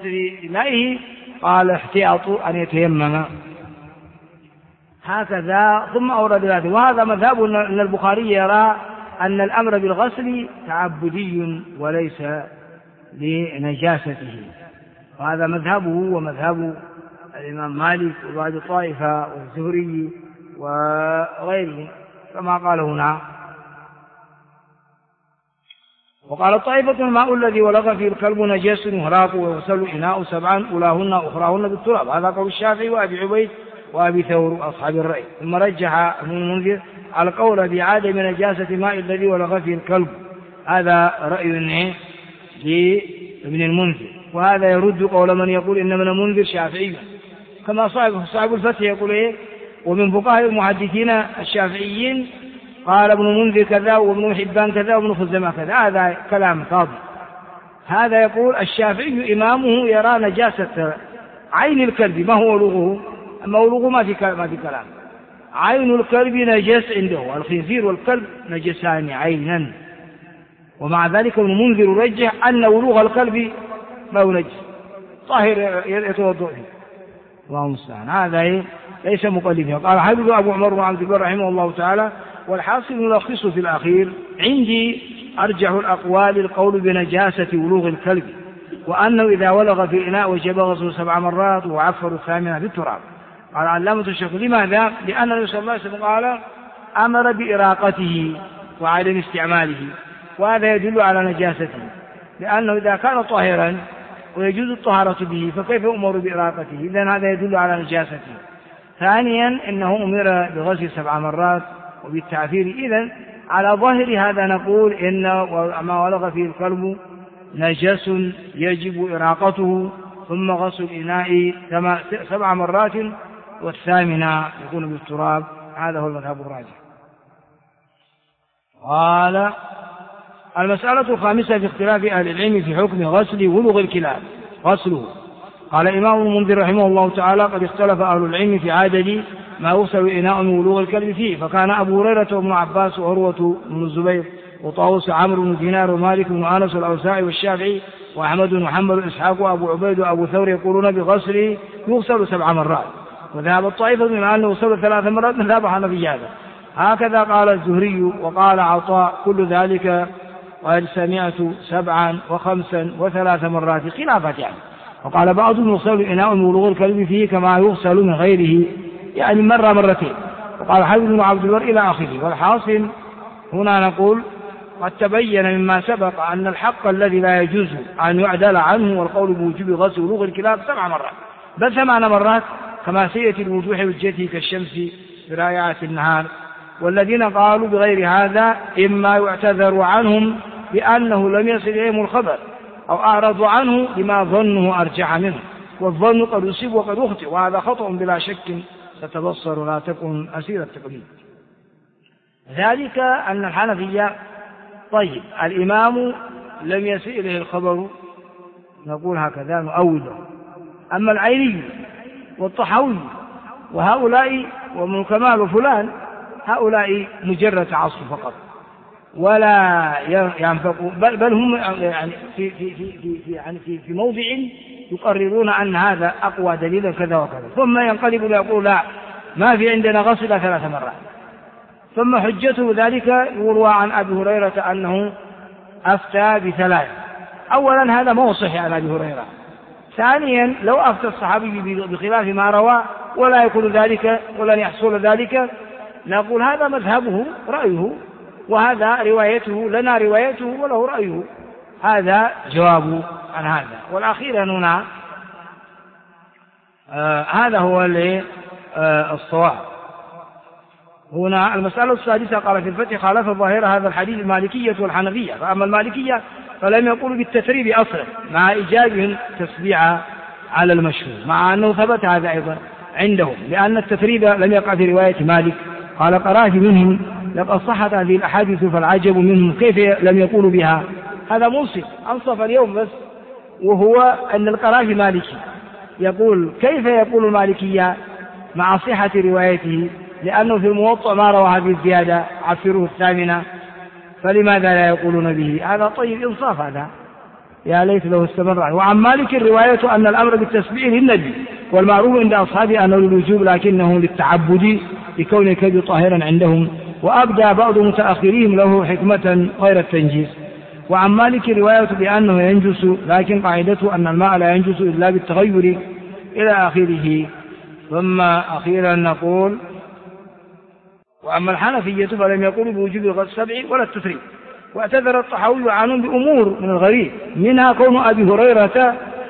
غسل إنائه قال احتياط أن يتيمم هكذا. ثم أورد ذلك، وهذا مذهب أن البخاري يرى أن الأمر بالغسل تعبدي وليس لنجاسته، وهذا مذهبه ومذهب الإمام مالك وبعض الطائفة والزهري وغيره كما قال هنا. وقال الطائفة الماء الذي ولغ فيه الكلب نجس يهراق ويغسل إناء 7 أولاهن أخراهن بالتراب، هذا قول الشافعي وأبي عبيد وأبي ثور أصحاب الرأي. ثم رجح ابن المنذر على القول بعدم نجاسة ماء الذي ولغ فيه الكلب، هذا رأي لابن المنذر، وهذا يرد قول من يقول إن ابن المنذر شافعي، كما صاحب الفتح يقول ومن فقهاء المحدثين الشافعيين قال ابن المنذر كذا وابن حبان كذا وابن خزيمة كذا، هذا كلام فاضي. هذا يقول الشافعي إمامه يرى نجاسة عين الكلب، ما هو ولغه؟ أما ولغه ما في كلام، عين الكلب نجس عنده، الخنزير والكلب نجسان عينا، ومع ذلك ابن المنذر رجح أن ولوغ الكلب ما هو نجس طاهر يتوضأ فيه، الله المستعان. هذا ليس مقلدا. قال حافظ أبو عمر بن عبد البر رحمه الله تعالى والحاصل نلخصه في الأخير عندي أرجح الأقوال القول بنجاسة ولوغ الكلب، وأنه إذا ولغ في الإناء وجب غسله 7 مرات وعفر 8 بالتراب. قال علامة الشيخ لماذا؟ لأن النبي صلى الله عليه وسلم قال أمر بإراقته وعدم استعماله، وهذا يدل على نجاسته، لأنه إذا كان طاهرا ويجوز الطهارة به فكيف أمر بإراقته؟ إذن هذا يدل على نجاسته. ثانيا إنه أمر بغسل 7 مرات وبالتعفير، إذن على ظاهر هذا نقول إن ما ولغ فيه الكلب نجس يجب إراقته ثم غسل الإناء 7 مرات والثامنة يكون بالتراب. هذا هو المذهب الراجح. قال المسألة الخامسة في اختلاف أهل العلم في حكم غسل ولغ الكلاب غسله. قال إمام المنذر رحمه الله تعالى قد اختلف أهل العلم في عدد ما يغسل إناء من ولوغ الكلب فيه، فكان أبو هريرة وابن عباس وعروة بن الزبير وطاووس عمرو بن دينار ومالك بن أنس والأوزاعي والشافعي وأحمد بن محمد وإسحاق وأبو عبيد وأبو ثور يقولون بغسله يغسل 7 مرات، وذهب الطائفة من أنه يغسل 3 مرات من ذهب حنفي هكذا قال الزهري. وقال عطاء كل ذلك قد سمعت 7 و5 و3 مرات خلافات يعني. وقال بعضهم يغسل إناء من ولوغ الكلب فيه كما يغسل من غيره، يعني مرة مرتين. وقال حافظ بن عبد البر إلى آخره. والحاصل هنا نقول قد تبين مما سبق أن الحق الذي لا يجوز أن يعدل عنه والقول بوجوب غسل ولوغ الكلاب 7 مرات بل 8 مرات كما سيأتي الوضوح وجهته كالشمس برائعة النهار. والذين قالوا بغير هذا إما يعتذر عنهم بأنه لم يصل إليهم الخبر أو أعرضوا عنه لما ظنه أرجح منه، والظن قد يصيب وقد يخطئ، وهذا خطأ بلا شك تتبصر ولا تكن أسير التقليد. ذلك أن الحنفية طيب الإمام لم يصل إليه الخبر نقول هكذا نؤوله، أما العيني والطحاوي وهؤلاء ومن كمال وفلان هؤلاء مجرد تعصب فقط ولا ينفقوا، بل هم يعني في موضع يقررون أن هذا أقوى دليل كذا وكذا، ثم ينقلب ويقول لا ما في عندنا غسل 3 مرات. ثم حجته ذلك يروى عن أبي هريرة أنه أفتى ب3. أولا هذا ما هو صحيح عن أبي هريرة. ثانيا لو أفتى الصحابي بخلاف ما روى ولا يكون ذلك ولن يحصل ذلك نقول هذا مذهبه رأيه، وهذا روايته لنا روايته وله رأيه. هذا جواب عن هذا. والأخير هنا هذا هو الصواب. هنا المسألة السادسة قال في الفتح خالف الظاهر هذا الحديث المالكية والحنفية، فأما المالكية فلم يقولوا بالتثريب أصلا مع إيجابهم تسبيع على المشهور، مع أنه ثبت هذا أيضا عندهم لأن التثريب لم يقع في رواية مالك. قال قرأت منهم لقد صحت هذه الأحاديث فالعجب منهم كيف لم يقولوا بها. هذا منصف أنصف اليوم بس، وهو أن القرافي مالكي يقول كيف يقول المالكية مع صحة روايته، لأنه في الموطأ ما روى هذه الزيادة عفروه 8، فلماذا لا يقولون به؟ هذا طيب إنصاف هذا. يا ليت لو استمر. وعن مالك الرواية أن الأمر بالتسبيح للنبي، والمعروف عند أصحابه أنه للوجوب لكنه للتعبد لكون الكلب طاهرا عندهم، وأبدى بعض متأخرين له حكمة غير التنجيس. وعن مالك الرواية بأنه ينجس، لكن قاعدته أن الماء لا ينجس إلا بالتغير إلى آخره. ثم أخيرا نقول: وأما الحنفية فلم يقولوا بوجوب الغسل السبع ولا التفريق، واعتذر الطحاوي عنهم بأمور من الغريب، منها كون أبي هريرة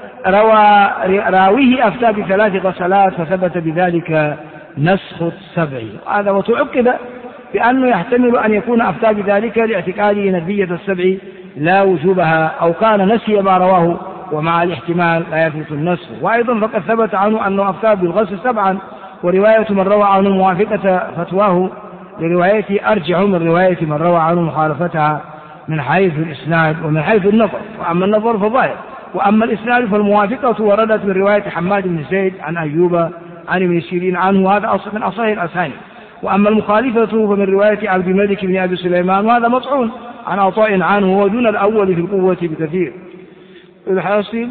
راويه أفتى ب3 غسلات فثبت بذلك نسخ السبع، هذا وتعقب بأنه يحتمل أن يكون أفتى بذلك لاعتقاده ندبية السبع لا وجوبها، أو كان نسي ما رواه، ومع الاحتمال لا يثبت النسخ. وأيضا فقد ثبت عنه أنه أفتى بالغسل 7، ورواية من روى عنه موافقة فتواه لروايته أرجح من رواية من روى عنه مخالفتها من حيث الإسناد ومن حيث النظر. وأما النظر فظاهر، وأما الإسناد فالموافقة وردت من رواية حماد بن زيد عن أيوب عن ابن سيرين عنه، هذا من أصح الأسانيد. وأما المخالفة فمن رواية عبد الملك بن أبي سليمان، وهذا مطعون عن عطاء عنه، ودون الأول في القوة بكثير. الحاصل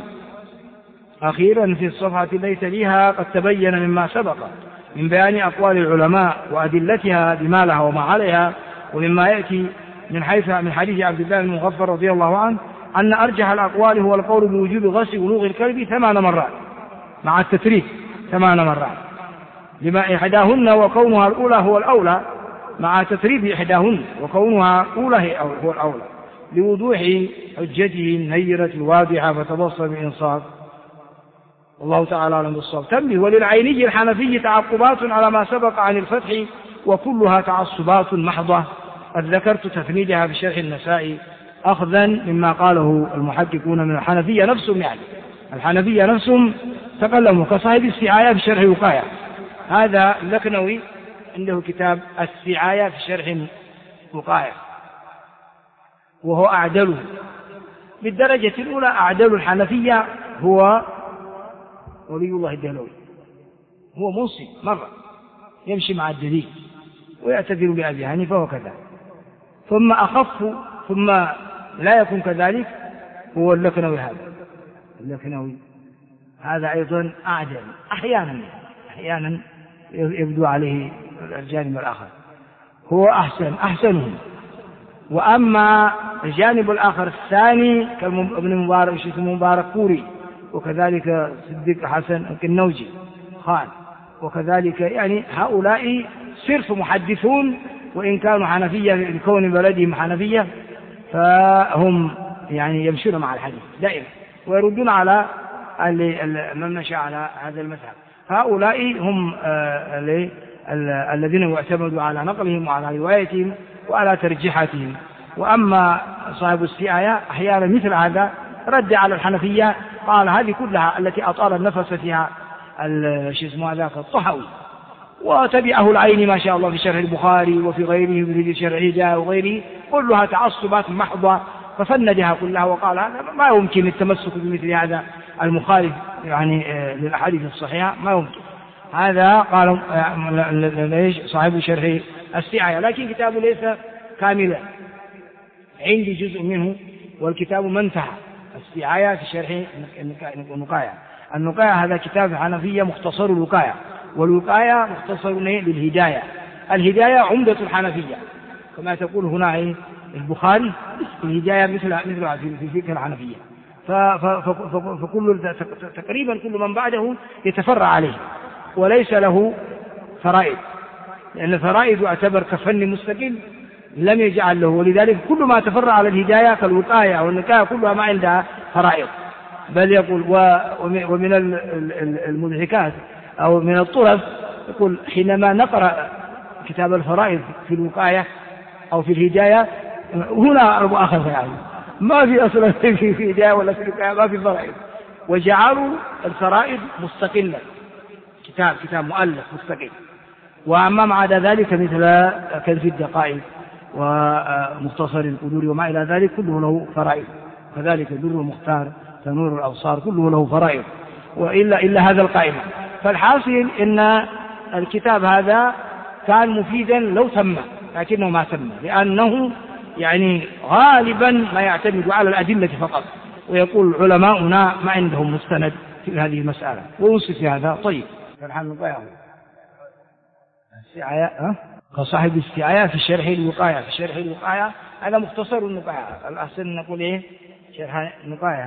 أخيرا في الصفحة التي تليها قد تبين مما سبق من بيان أقوال العلماء وأدلتها بما لها وما عليها، ومما يأتي من حديث عبد الله بن مغفر رضي الله عنه أن أرجح الأقوال هو القول بوجوب غسل ولوغ الكلب 8 مرات مع التتريك 8 مرات، لما إحداهن وكونها الأولى هو الأولى، مع تتريب إحداهن وكونها أولى هو الأولى، لوضوح حجته النيرة الواضحة، فتبصر بإنصاف. والله تعالى أعلم بالصواب. تنبيه: وللعيني الحنفي تعقبات على ما سبق عن الفتح، وكلها تعصبات محضة، قد ذكرت تفنيدها في شرح النسائي أخذا مما قاله المحققون من الحنفية نفسهم، يعني الحنفية نفسهم تكلموا، كصاحب السعاية في شرح الوقاية. هذا اللكنوي عنده كتاب السعاية في شرح الوقاية، وهو أعدله بالدرجة الأولى. أعدل الحنفية هو ولي الله الدهلوي، هو منصف مرة يمشي مع الدليل ويعتذر بأبي حنيفة وكذا. ثم أخف ثم لا يكون كذلك هو اللكنوي. اللكنوي هذا أيضا أعدل، أحيانا يبدو عليه الجانب الآخر، هو أحسنهم. وأما الجانب الآخر الثاني كابن مبارك كوري، وكذلك صديق حسن الكنوجي خان، وكذلك يعني هؤلاء صرف محدثون، وإن كانوا حنفية لكون بلدهم حنفية، فهم يعني يمشون مع الحديث دائما ويردون على من مشى على هذا المذهب. هؤلاء هم الذين يعتمدوا على نقلهم وعلى روايتهم وعلى ترجيحاتهم. وأما صاحب السعاية أحيانا مثل هذا رد على الحنفية، قال هذه كلها التي أطال النفس فيها ذاك الطحاوي، وتبعه العين ما شاء الله في شرح البخاري وفي غيره في شرح الهداية وغيره، كلها تعصبات محضة، ففندها كلها وقال هذا ما يمكن التمسك بمثل هذا المخالف يعني للأحاديث الصحيحة، ما يمكن. هذا قال صاحب شرح السعاية، لكن كتابه ليس كاملا، عندي جزء منه والكتاب منتهى. السعاية في شرح النقاية. النقاية هذا كتاب حنفية مختصر الوقاية، والوقاية مختصر للهداية. الهداية عمدة الحنفية كما تقول هنا البخاري، الهداية مثل في فقه الحنفية. فكل تقريبا كل من بعده يتفرع عليه وليس له فرائض، لأن الفرائض يعتبر كفن مستقل لم يجعل له، ولذلك كل ما تفرع على الهداية كالوقاية والنكاية كلها ما عندها فرائض. بل يقول ومن المضحكات أو من الطرف يقول حينما نقرأ كتاب الفرائض في الوقاية أو في الهداية هنا المؤاخذة، يعني ما في أصلا في هداية ولا في الوقاية ما في فرائض، وجعلوا الفرائض مستقلة، كتاب مؤلف مستقل. وأما مع ذلك مثل كنز الدقائق ومختصر القدور وما إلى ذلك كله له فرائض، كذلك در المختار تنور الأبصار كله له فرائض، إلا هذا القائمة. فالحاصل إن الكتاب هذا كان مفيدا لو تم، لكنه ما تم، لأنه يعني غالبا ما يعتمد على الأدلة فقط، ويقول علماؤنا ما عندهم مستند في هذه المسألة ويوصف في هذا. طيب كصاحب الاستعاية في شرح الوقاية. في شرح الوقاية هذا مختصر الوقاية، الأحسن نقول إيه شرح الوقاية.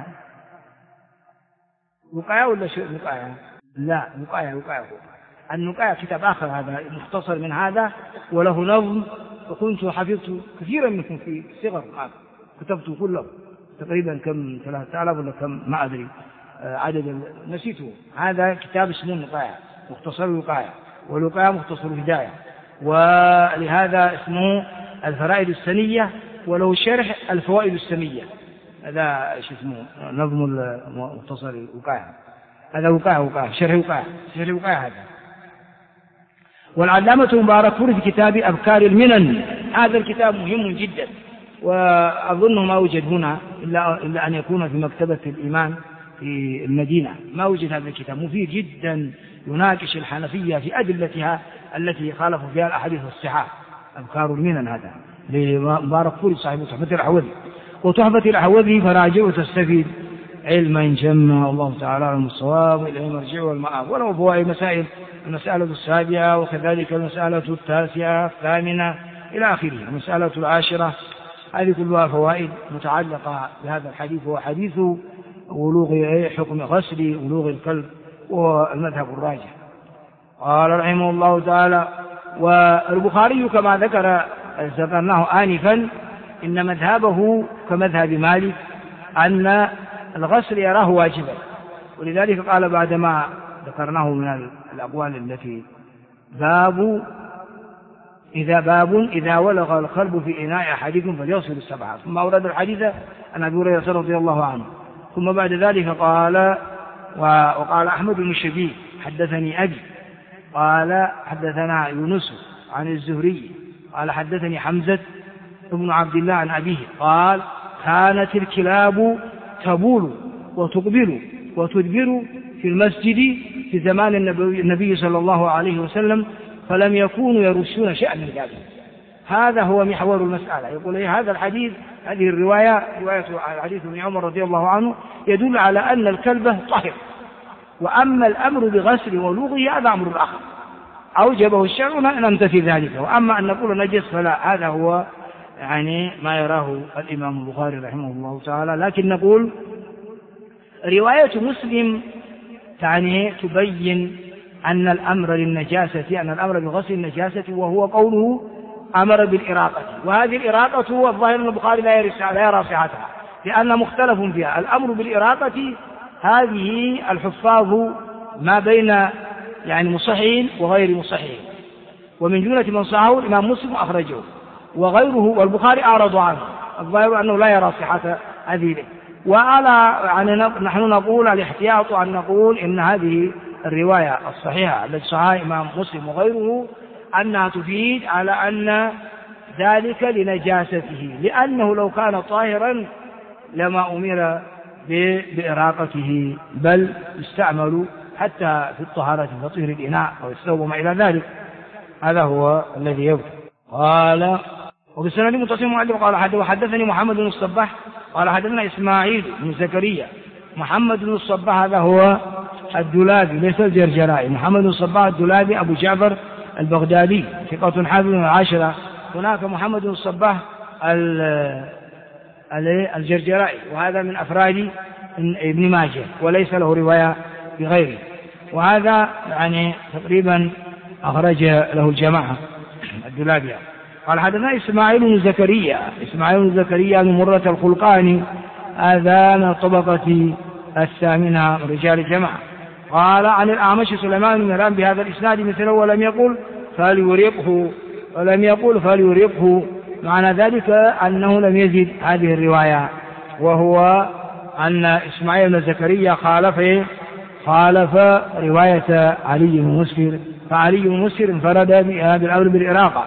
وقاية ولا شو وقاية؟ لا وقاية. النقاية كتاب آخر هذا مختصر من هذا وله نظم، وكنت حفظت كثيرا منه في الصغر، كتبته كله تقريبا كم 3000 ولا كم ما أدري عدد نسيته. هذا كتاب اسمه النقاية مختصر الوقاية، والوقاية مختصر الهداية، ولهذا اسمه الفرائد السنية، وله شرح الفوائد السنية. هذا شو اسمه نظم مختصر الوقاية. هذا وقاية شرح الوقاية هذا. والعلامة مباركفوري في كتاب أبكار المنن، هذا الكتاب مهم جدا، وأظنه ما وجد هنا إلا أن يكون في مكتبة الإيمان في المدينة. ما وجد هذا الكتاب، مفيد جدا، يناقش الحنفية في أدلتها التي خالفوا فيها الأحاديث الصحاح. أبكار المنن هذا لمباركفوري صاحب تحفة الأحوذي. وتحفة الأحوذي فراجع وتستفيد علما جمع الله تعالى على الصواب إليه المرجع والمآب. وله فوائد مسائل، المسألة السابعة وكذلك المسألة التاسعة الثامنة إلى آخره. المسألة العاشرة هذه كلها فوائد متعلقة بهذا الحديث، هو حديث ولوغ حكم غسل ولوغ الكلب، والمذهب الراجح. قال رحمه الله تعالى: والبخاري كما ذكرناه آنفا إن مذهبه كمذهب مالك أن الغسل يراه واجبا، ولذلك قال بعدما ذكرناه من الأقوال التي باب إذا ولغ الكلب في إناء أحدكم فليغسل السبعة، ثم أورد الحديث عن أبي هريرة رضي الله عنه. ثم بعد ذلك قال: وقال أحمد بن شبيب حدثني أبي قال حدثنا يونس عن الزهري قال حدثني حمزة بن عبد الله عن أبيه قال: كانت الكلاب تبول وتقبل وتدبر في المسجد في زمان النبي صلى الله عليه وسلم، فلم يكونوا يرشون شيئا من ذلك. هذا هو محور المسألة. يقول هذا الحديث، هذه رواية الحديث ابن عمر رضي الله عنه يدل على أن الكلب طاهر، وأما الأمر بغسل ولوغه هذا أمر آخر أوجبه الشرع نمتثل ذلك، وأما أن نقول نجس فلا، هذا هو يعني ما يراه الإمام البخاري رحمه الله تعالى. لكن نقول رواية مسلم يعني تبين أن الأمر للنجاسة، أن الأمر بغسل النجاسة، وهو قوله أمر بالإراقة، وهذه الإراقة هو الظاهر أن البخاري لا يرى صحتها، لأن مختلف فيها. الأمر بالإراقة هذه الحفاظ ما بين يعني مصحين وغير مصحين، ومن جملة من صححه الإمام مسلم أخرجه وغيره، والبخاري أعرض عنه، الظاهر أنه لا يرى صحة هذه. وعلى يعني نحن نقول الاحتياط أن نقول إن هذه الرواية الصحيحة التي صححها الإمام مسلم وغيره أنها تفيد على أن ذلك لنجاسته، لأنه لو كان طاهرا لما أمر بإراقته، بل يستعمل حتى في الطهارة تطهير الإناء أو الثوب وما إلى ذلك. هذا هو الذي يبدو. قال: وبالسند متصل مؤلف قال: وحدثني محمد بن الصباح قال حدثنا إسماعيل بن زكريا. محمد بن الصباح هذا هو الدولابي ليس الجرجرائي، محمد بن الصباح الدولابي أبو جعفر البغدادي ثقة حافظ العاشرة. هناك محمد بن الصباح الجرجرائي، وهذا من أفراد ابن ماجه وليس له رواية بغيره، وهذا يعني تقريبا أخرج له الجماعة الدولابي. قال حدثنا إسماعيل بن زكريا من مرة الخلقاني، هذا من الطبقة الثامنة رجال الجماعة. قال عن الأعمش سليمان بن مهران بهذا الإسناد مثله ولم يقل فليرقه، معنى ذلك أنه لم يزد هذه الرواية، وهو أن إسماعيل بن زكريا خالف رواية علي بن مسهر، فعلي بن مسهر انفرد بالأمر بالإراقة،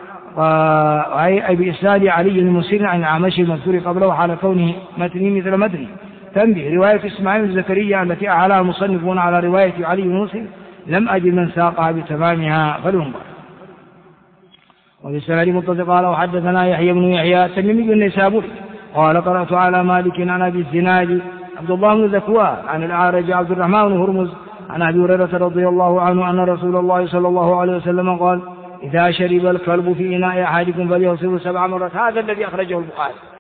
أي بإسناد علي بن مسهر عن الأعمش المذكور قبله حال كونه متني مثل متني. تنبيه: رواية إسماعيل بن زكريا التي أعلاها المصنفون على رواية علي بن مسهر لم أجد من ساقها بتمامها فلينظر. وبالسند متصل قال: وحدثنا يحيى بن يحيى التميمي النيسابوري قال قرأت على مالك عن أبي الزناد عبد الله بن ذكوان عن الأعرج عبد الرحمن بن هرمز عن أبي هريرة رضي الله عنه أن رسول الله صلى الله عليه وسلم قال إذا شرب الكلب في إناء أحدكم فليغسله 7 مرات. هذا الذي أخرجه البخاري.